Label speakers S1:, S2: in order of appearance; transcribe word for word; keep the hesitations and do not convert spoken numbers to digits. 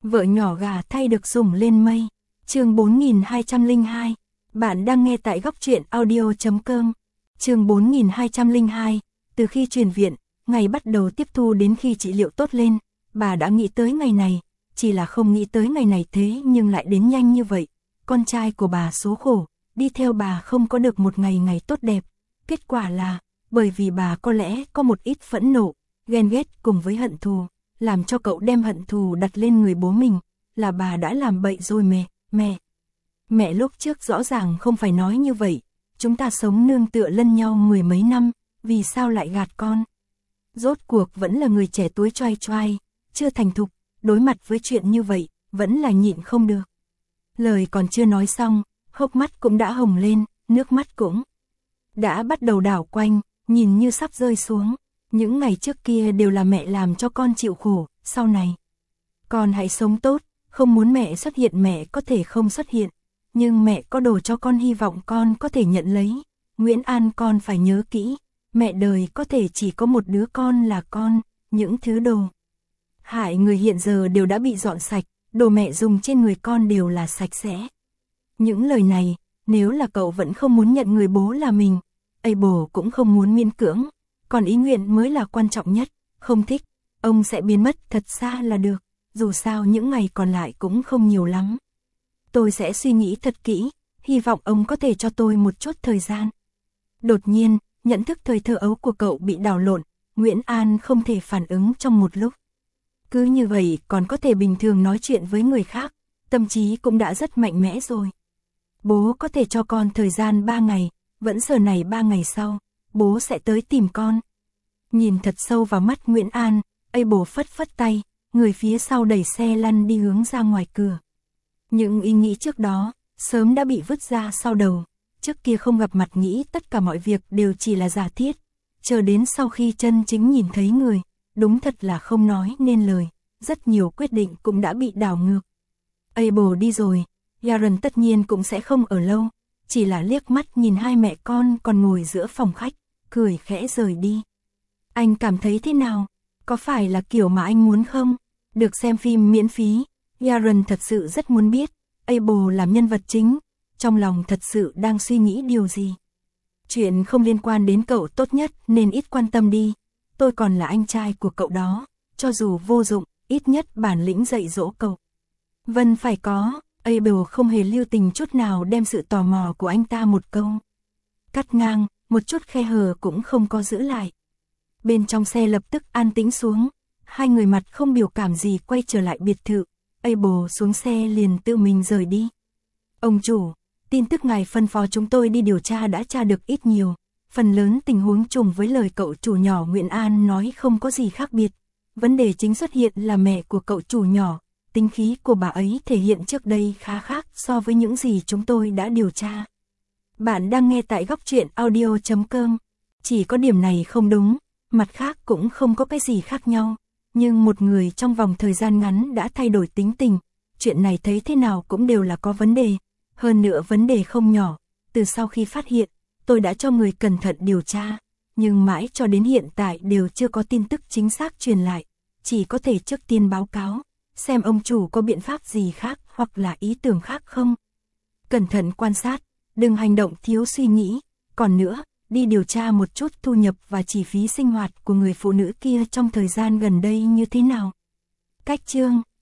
S1: Vợ nhỏ gà thay được sủng lên mây. Chương bốn nghìn hai trăm lẻ hai. Bạn đang nghe tại góc truyện audio chấm com. Chương bốn nghìn hai trăm lẻ hai. Từ khi chuyển viện, ngày bắt đầu tiếp thu đến khi trị liệu tốt lên, bà đã nghĩ tới ngày này, chỉ là không nghĩ tới ngày này thế nhưng lại đến nhanh như vậy. Con trai của bà số khổ, đi theo bà không có được một ngày ngày tốt đẹp. Kết quả là, bởi vì bà có lẽ có một ít phẫn nộ, ghen ghét cùng với hận thù, làm cho cậu đem hận thù đặt lên người bố mình, là bà đã làm bậy rồi mẹ, mẹ. Mẹ lúc trước rõ ràng không phải nói như vậy, chúng ta sống nương tựa lẫn nhau mười mấy năm, vì sao lại gạt con? Rốt cuộc vẫn là người trẻ túi choai choai, chưa thành thục, đối mặt với chuyện như vậy, vẫn là nhịn không được. Lời còn chưa nói xong, hốc mắt cũng đã hồng lên, nước mắt cũng đã bắt đầu đảo quanh, nhìn như sắp rơi xuống. Những ngày trước kia đều là mẹ làm cho con chịu khổ, sau này con hãy sống tốt, không muốn mẹ xuất hiện mẹ có thể không xuất hiện, nhưng mẹ có đồ cho con hy vọng con có thể nhận lấy. Nguyễn An con phải nhớ kỹ, mẹ đời có thể chỉ có một đứa con là con, những thứ đồ hại người hiện giờ đều đã bị dọn sạch, đồ mẹ dùng trên người con đều là sạch sẽ. Những lời này, nếu là cậu vẫn không muốn nhận người bố là mình, ấy bố cũng không muốn miễn cưỡng, còn ý nguyện mới là quan trọng nhất, không thích, ông sẽ biến mất thật xa là được, dù sao những ngày còn lại cũng không nhiều lắm. Tôi sẽ suy nghĩ thật kỹ, hy vọng ông có thể cho tôi một chút thời gian. Đột nhiên, nhận thức thời thơ ấu của cậu bị đảo lộn, Nguyễn An không thể phản ứng trong một lúc. Cứ như vậy còn có thể bình thường nói chuyện với người khác, tâm trí cũng đã rất mạnh mẽ rồi. Bố có thể cho con thời gian ba ngày, vẫn giờ này ba ngày sau, bố sẽ tới tìm con. Nhìn thật sâu vào mắt Nguyễn An, ấy bố phất phất tay, người phía sau đẩy xe lăn đi hướng ra ngoài cửa. Những ý nghĩ trước đó, sớm đã bị vứt ra sau đầu, trước kia không gặp mặt nghĩ tất cả mọi việc đều chỉ là giả thiết, chờ đến sau khi chân chính nhìn thấy người, đúng thật là không nói nên lời, rất nhiều quyết định cũng đã bị đảo ngược. Ấy bố đi rồi, Yaron tất nhiên cũng sẽ không ở lâu, chỉ là liếc mắt nhìn hai mẹ con còn ngồi giữa phòng khách, cười khẽ rời đi. Anh cảm thấy thế nào? Có phải là kiểu mà anh muốn không? Được xem phim miễn phí, Yaron thật sự rất muốn biết, Abel làm nhân vật chính, trong lòng thật sự đang suy nghĩ điều gì. Chuyện không liên quan đến cậu tốt nhất nên ít quan tâm đi, tôi còn là anh trai của cậu đó, cho dù vô dụng, ít nhất bản lĩnh dạy dỗ cậu. Vân phải có, Abel không hề lưu tình chút nào đem sự tò mò của anh ta một câu cắt ngang, một chút khe hở cũng không có giữ lại. Bên trong xe lập tức an tĩnh xuống, hai người mặt không biểu cảm gì quay trở lại biệt thự, Abel xuống xe liền tự mình rời đi. Ông chủ, tin tức ngài phân phó chúng tôi đi điều tra đã tra được ít nhiều, phần lớn tình huống trùng với lời cậu chủ nhỏ Nguyễn An nói không có gì khác biệt. Vấn đề chính xuất hiện là mẹ của cậu chủ nhỏ, tính khí của bà ấy thể hiện trước đây khá khác so với những gì chúng tôi đã điều tra. Bạn đang nghe tại góc truyện audio chấm com, chỉ có điểm này không đúng, mặt khác cũng không có cái gì khác nhau, nhưng một người trong vòng thời gian ngắn đã thay đổi tính tình, chuyện này thấy thế nào cũng đều là có vấn đề, hơn nữa vấn đề không nhỏ, từ sau khi phát hiện, tôi đã cho người cẩn thận điều tra, nhưng mãi cho đến hiện tại đều chưa có tin tức chính xác truyền lại, chỉ có thể trước tiên báo cáo, xem ông chủ có biện pháp gì khác hoặc là ý tưởng khác không. Cẩn thận quan sát, đừng hành động thiếu suy nghĩ, còn nữa, đi điều tra một chút thu nhập và chi phí sinh hoạt của người phụ nữ kia trong thời gian gần đây như thế nào. Cách chương